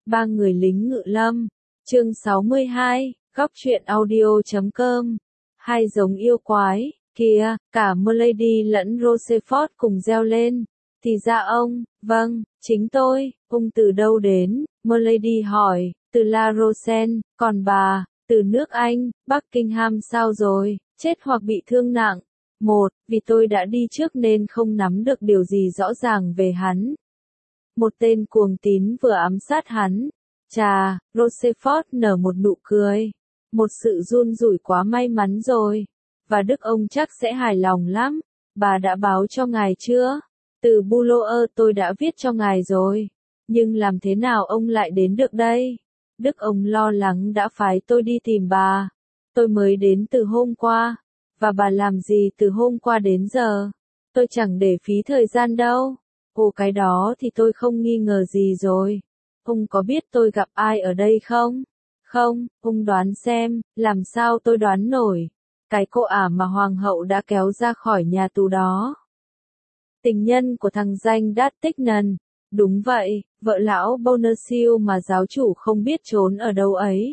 Ba người lính ngự lâm. Chương 62, góc truyện audio.com. Hai giống yêu quái, kìa, cả Milady lẫn Rochefort cùng reo lên. Thì ra ông, vâng, chính tôi, ông từ đâu đến? Milady hỏi, từ La Rochelle, còn bà, từ nước Anh, Buckingham sao rồi, chết hoặc bị thương nặng? Một, vì tôi đã đi trước nên không nắm được điều gì rõ ràng về hắn. Một tên cuồng tín vừa ám sát hắn. Chà, Rochefort nở một nụ cười. Một sự run rủi quá may mắn rồi. Và Đức ông chắc sẽ hài lòng lắm. Bà đã báo cho ngài chưa? Từ Boulogne tôi đã viết cho ngài rồi. Nhưng làm thế nào ông lại đến được đây? Đức ông lo lắng đã phái tôi đi tìm bà. Tôi mới đến từ hôm qua. Và bà làm gì từ hôm qua đến giờ? Tôi chẳng để phí thời gian đâu. Ồ, cái đó thì tôi không nghi ngờ gì rồi. Ông có biết tôi gặp ai ở đây không? Không, ông đoán xem, làm sao tôi đoán nổi. Cái cô ả mà hoàng hậu đã kéo ra khỏi nhà tù đó. Tình nhân của thằng danh D'Artagnan. Đúng vậy, vợ lão Bonacieux mà giáo chủ không biết trốn ở đâu ấy.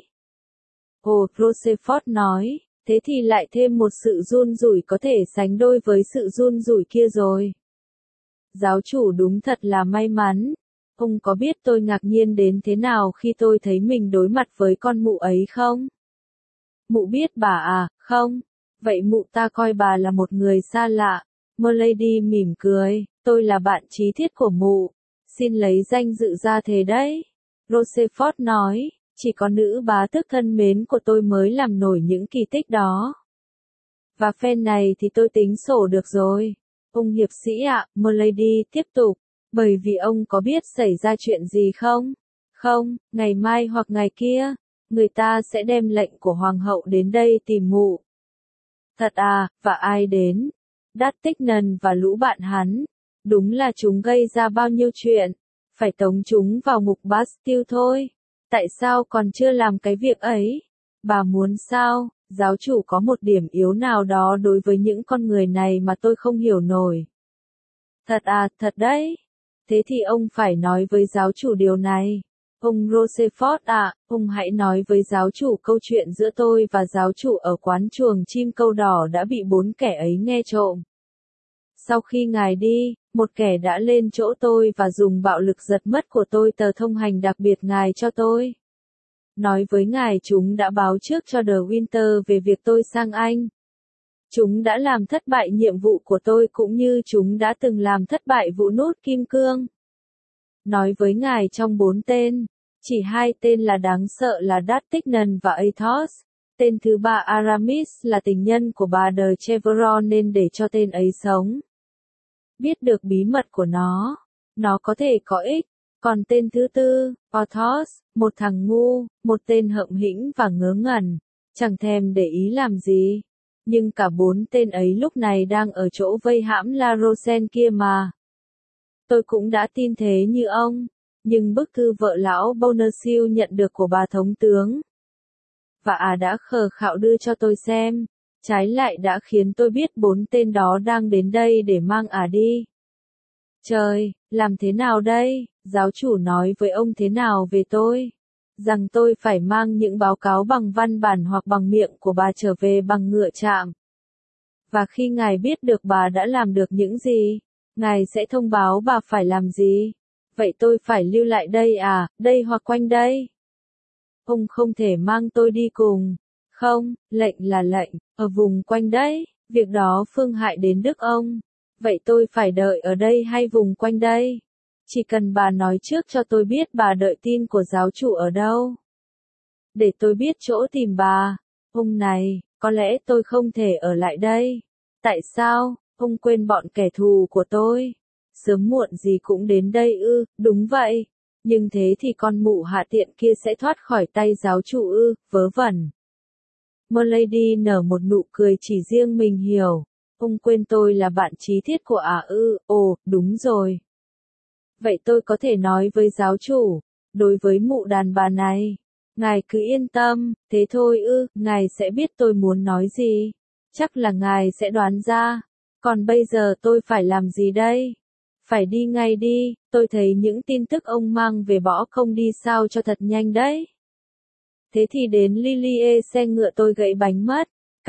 Ồ, Rochefort nói, thế thì lại thêm một sự run rủi có thể sánh đôi với sự run rủi kia rồi. Giáo chủ đúng thật là may mắn. Ông có biết tôi ngạc nhiên đến thế nào khi tôi thấy mình đối mặt với con mụ ấy không? Mụ biết bà à, không? Vậy mụ ta coi bà là một người xa lạ. Milady mỉm cười, tôi là bạn chí thiết của mụ. Xin lấy danh dự ra thế đấy. Rochefort nói, chỉ có nữ bá tước thân mến của tôi mới làm nổi những kỳ tích đó. Và phen này thì tôi tính sổ được rồi. Ông hiệp sĩ ạ, Milady tiếp tục, bởi vì ông có biết xảy ra chuyện gì không? Không, ngày mai hoặc ngày kia, người ta sẽ đem lệnh của hoàng hậu đến đây tìm mụ. Thật à, và ai đến? D'Artagnan và lũ bạn hắn. Đúng là chúng gây ra bao nhiêu chuyện. Phải tống chúng vào ngục Bastille thôi. Tại sao còn chưa làm cái việc ấy? Bà muốn sao? Giáo chủ có một điểm yếu nào đó đối với những con người này mà tôi không hiểu nổi. Thật à, thật đấy. Thế thì ông phải nói với giáo chủ điều này. Ông Rochefort ạ, ông hãy nói với giáo chủ câu chuyện giữa tôi và giáo chủ ở quán chuồng chim câu đỏ đã bị 4 kẻ ấy nghe trộm. Sau khi ngài đi, một kẻ đã lên chỗ tôi và dùng bạo lực giật mất của tôi tờ thông hành đặc biệt ngài cho tôi. Nói với ngài chúng đã báo trước cho De Winter về việc tôi sang Anh. Chúng đã làm thất bại nhiệm vụ của tôi cũng như chúng đã từng làm thất bại vụ nút kim cương. Nói với ngài trong 4 tên, chỉ 2 tên là đáng sợ là D'Artagnan và Athos. Tên thứ 3 Aramis là tình nhân của bà de Chevreuse nên để cho tên ấy sống. Biết được bí mật của nó có thể có ích. Còn tên thứ 4, Athos, một thằng ngu, một tên hậm hĩnh và ngớ ngẩn, chẳng thèm để ý làm gì. Nhưng cả 4 tên ấy lúc này đang ở chỗ vây hãm La Rochelle kia mà. Tôi cũng đã tin thế như ông, nhưng bức thư vợ lão Bonacieux nhận được của bà thống tướng và đã khờ khạo đưa cho tôi xem, trái lại đã khiến tôi biết 4 tên đó đang đến đây để mang đi. Trời, làm thế nào đây? Giáo chủ nói với ông thế nào về tôi? Rằng tôi phải mang những báo cáo bằng văn bản hoặc bằng miệng của bà trở về bằng ngựa trạm. Và khi ngài biết được bà đã làm được những gì, ngài sẽ thông báo bà phải làm gì. Vậy tôi phải lưu lại đây à, đây hoặc quanh đây? Ông không thể mang tôi đi cùng. Không, lệnh là lệnh, ở vùng quanh đấy, việc đó phương hại đến Đức ông. Vậy tôi phải đợi ở đây hay vùng quanh đây? Chỉ cần bà nói trước cho tôi biết bà đợi tin của giáo chủ ở đâu. Để tôi biết chỗ tìm bà. Ông này, có lẽ tôi không thể ở lại đây. Tại sao? Ông quên bọn kẻ thù của tôi. Sớm muộn gì cũng đến đây ư, đúng vậy. Nhưng thế thì con mụ hạ tiện kia sẽ thoát khỏi tay giáo chủ ư, vớ vẩn. Milady nở một nụ cười chỉ riêng mình hiểu. Ông quên tôi là bạn chí thiết của ư, ồ, đúng rồi. Vậy tôi có thể nói với giáo chủ, đối với mụ đàn bà này. Ngài cứ yên tâm, thế thôi ư, ngài sẽ biết tôi muốn nói gì. Chắc là ngài sẽ đoán ra. Còn bây giờ tôi phải làm gì đây? Phải đi ngay đi, tôi thấy những tin tức ông mang về bỏ không đi sao cho thật nhanh đấy. Thế thì đến Lilie xe ngựa tôi gãy bánh mất.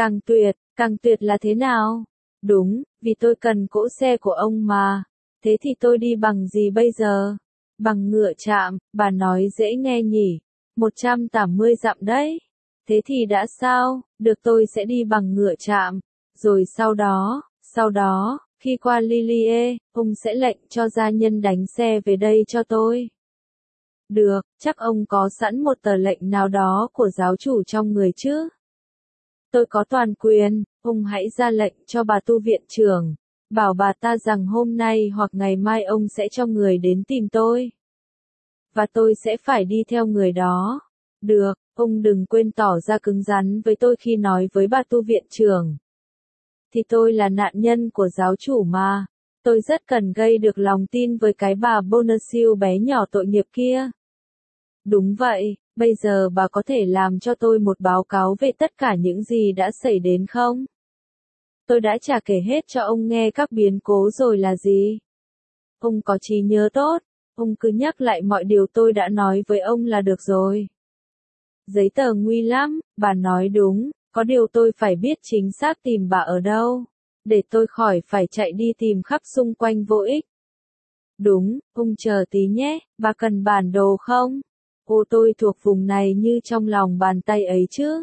Càng tuyệt là thế nào? Đúng, vì tôi cần cỗ xe của ông mà. Thế thì tôi đi bằng gì bây giờ? Bằng ngựa trạm, bà nói dễ nghe nhỉ. 180 dặm đấy. Thế thì đã sao, được tôi sẽ đi bằng ngựa trạm. Rồi sau đó, khi qua Lilie, ông sẽ lệnh cho gia nhân đánh xe về đây cho tôi. Được, chắc ông có sẵn một tờ lệnh nào đó của giáo chủ trong người chứ? Tôi có toàn quyền, ông hãy ra lệnh cho bà tu viện trưởng. Bảo bà ta rằng hôm nay hoặc ngày mai ông sẽ cho người đến tìm tôi. Và tôi sẽ phải đi theo người đó. Được, ông đừng quên tỏ ra cứng rắn với tôi khi nói với bà tu viện trưởng. Thì tôi là nạn nhân của giáo chủ mà. Tôi rất cần gây được lòng tin với cái bà Bonacieux bé nhỏ tội nghiệp kia. Đúng vậy, bây giờ bà có thể làm cho tôi một báo cáo về tất cả những gì đã xảy đến không? Tôi đã chả kể hết cho ông nghe các biến cố rồi là gì. Ông có trí nhớ tốt, ông cứ nhắc lại mọi điều tôi đã nói với ông là được rồi. Giấy tờ nguy lắm, bà nói đúng, có điều tôi phải biết chính xác tìm bà ở đâu, để tôi khỏi phải chạy đi tìm khắp xung quanh vô ích. Đúng, ông chờ tí nhé, bà cần bản đồ không? Ô tôi thuộc vùng này như trong lòng bàn tay ấy chứ.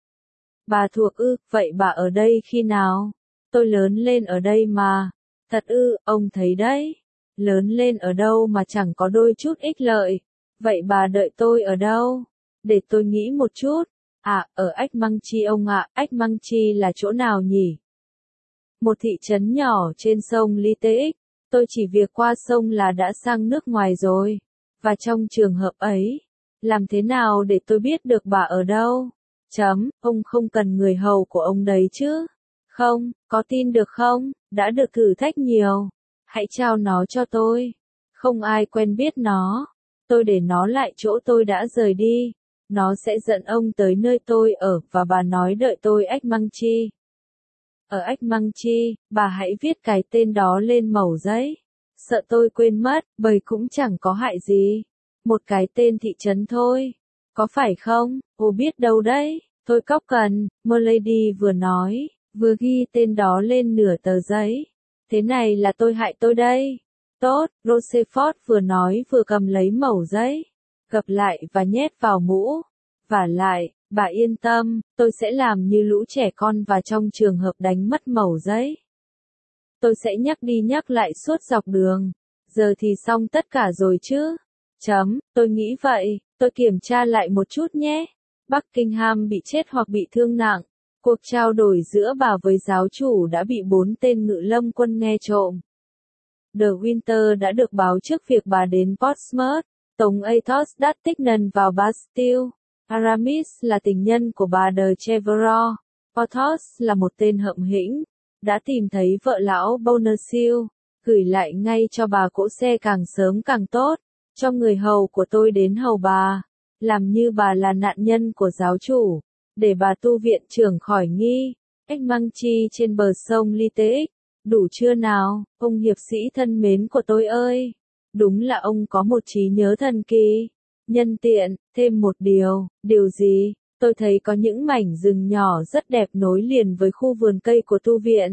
Bà thuộc ư, vậy bà ở đây khi nào? Tôi lớn lên ở đây mà. Thật ư, ông thấy đấy. Lớn lên ở đâu mà chẳng có đôi chút ích lợi. Vậy bà đợi tôi ở đâu? Để tôi nghĩ một chút. À, ở Ách Măng Chi ông ạ, Ách Măng Chi là chỗ nào nhỉ? Một thị trấn nhỏ trên sông Liteix. Tôi chỉ việc qua sông là đã sang nước ngoài rồi. Và trong trường hợp ấy, làm thế nào để tôi biết được bà ở đâu? Ông không cần người hầu của ông đấy chứ? Không, có tin được không? Đã được thử thách nhiều. Hãy trao nó cho tôi. Không ai quen biết nó. Tôi để nó lại chỗ tôi đã rời đi. Nó sẽ dẫn ông tới nơi tôi ở và bà nói đợi tôi Ách Măng Chi. Ở Ách Măng Chi, bà hãy viết cái tên đó lên mẩu giấy. Sợ tôi quên mất, bởi cũng chẳng có hại gì. Một cái tên thị trấn thôi. Có phải không? Ô biết đâu đấy. Tôi cóc cần, Milady vừa nói, vừa ghi tên đó lên nửa tờ giấy. Thế này là tôi hại tôi đây. Tốt, Rochefort vừa nói vừa cầm lấy mẩu giấy. Gập lại và nhét vào mũ. Vả lại, bà yên tâm, tôi sẽ làm như lũ trẻ con và trong trường hợp đánh mất mẩu giấy. Tôi sẽ nhắc đi nhắc lại suốt dọc đường. Giờ thì xong tất cả rồi chứ? Tôi nghĩ vậy, tôi kiểm tra lại một chút nhé. Buckingham bị chết hoặc bị thương nặng. Cuộc trao đổi giữa bà với giáo chủ đã bị 4 tên ngự lâm quân nghe trộm. De Winter đã được báo trước việc bà đến Portsmouth, tống Athos d'Artagnan vào Bastille. Aramis là tình nhân của bà de Chevreuse. Porthos là một tên hậm hĩnh, đã tìm thấy vợ lão Bonacieux, gửi lại ngay cho bà cỗ xe càng sớm càng tốt, cho người hầu của tôi đến hầu bà, làm như bà là nạn nhân của giáo chủ, để bà tu viện trưởng khỏi nghi. Ách Măng Chi trên bờ sông Liteix, đủ chưa nào, ông hiệp sĩ thân mến của tôi ơi, đúng là ông có một trí nhớ thần kỳ. Nhân tiện, thêm một điều gì? Tôi thấy có những mảnh rừng nhỏ rất đẹp nối liền với khu vườn cây của tu viện.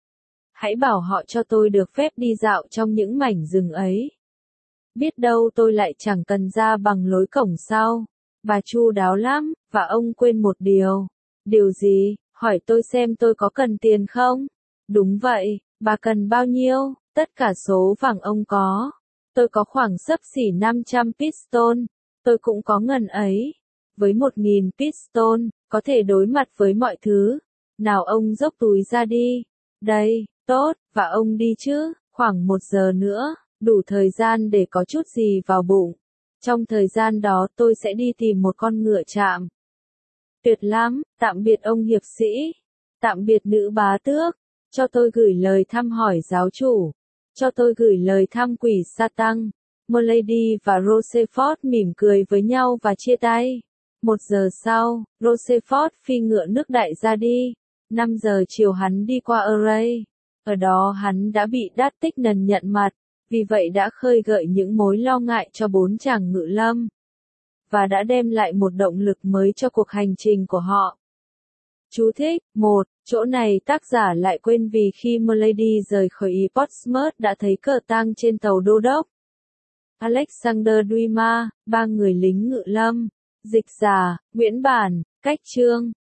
Hãy bảo họ cho tôi được phép đi dạo trong những mảnh rừng ấy. Biết đâu tôi lại chẳng cần ra bằng lối cổng sau. Bà chu đáo lắm, và ông quên một điều. Điều gì? Hỏi tôi xem tôi có cần tiền không? Đúng vậy, bà cần bao nhiêu? Tất cả số vàng ông có. Tôi có khoảng xấp xỉ 500 piston. Tôi cũng có ngần ấy. Với 1.000 piston, có thể đối mặt với mọi thứ. Nào ông dốc túi ra đi. Đây, tốt, và ông đi chứ, khoảng 1 giờ nữa, đủ thời gian để có chút gì vào bụng. Trong thời gian đó tôi sẽ đi tìm một con ngựa trạm. Tuyệt lắm, tạm biệt ông hiệp sĩ. Tạm biệt nữ bá tước. Cho tôi gửi lời thăm hỏi giáo chủ. Cho tôi gửi lời thăm quỷ Satan. Milady và Rochefort mỉm cười với nhau và chia tay. 1 giờ sau, Rochefort phi ngựa nước đại ra đi. 5 giờ chiều hắn đi qua Array. Ở đó hắn đã bị D'Artagnan nhận mặt. vì vậy đã khơi gợi những mối lo ngại cho 4 chàng ngự lâm, và đã đem lại một động lực mới cho cuộc hành trình của họ. Chú thích: 1. Chỗ này tác giả lại quên vì khi Milady rời khỏi Portsmouth đã thấy cờ tang trên tàu đô đốc Alexander Dumas, 3 người lính ngự lâm. Dịch giả, Nguyễn Bản, cách chương.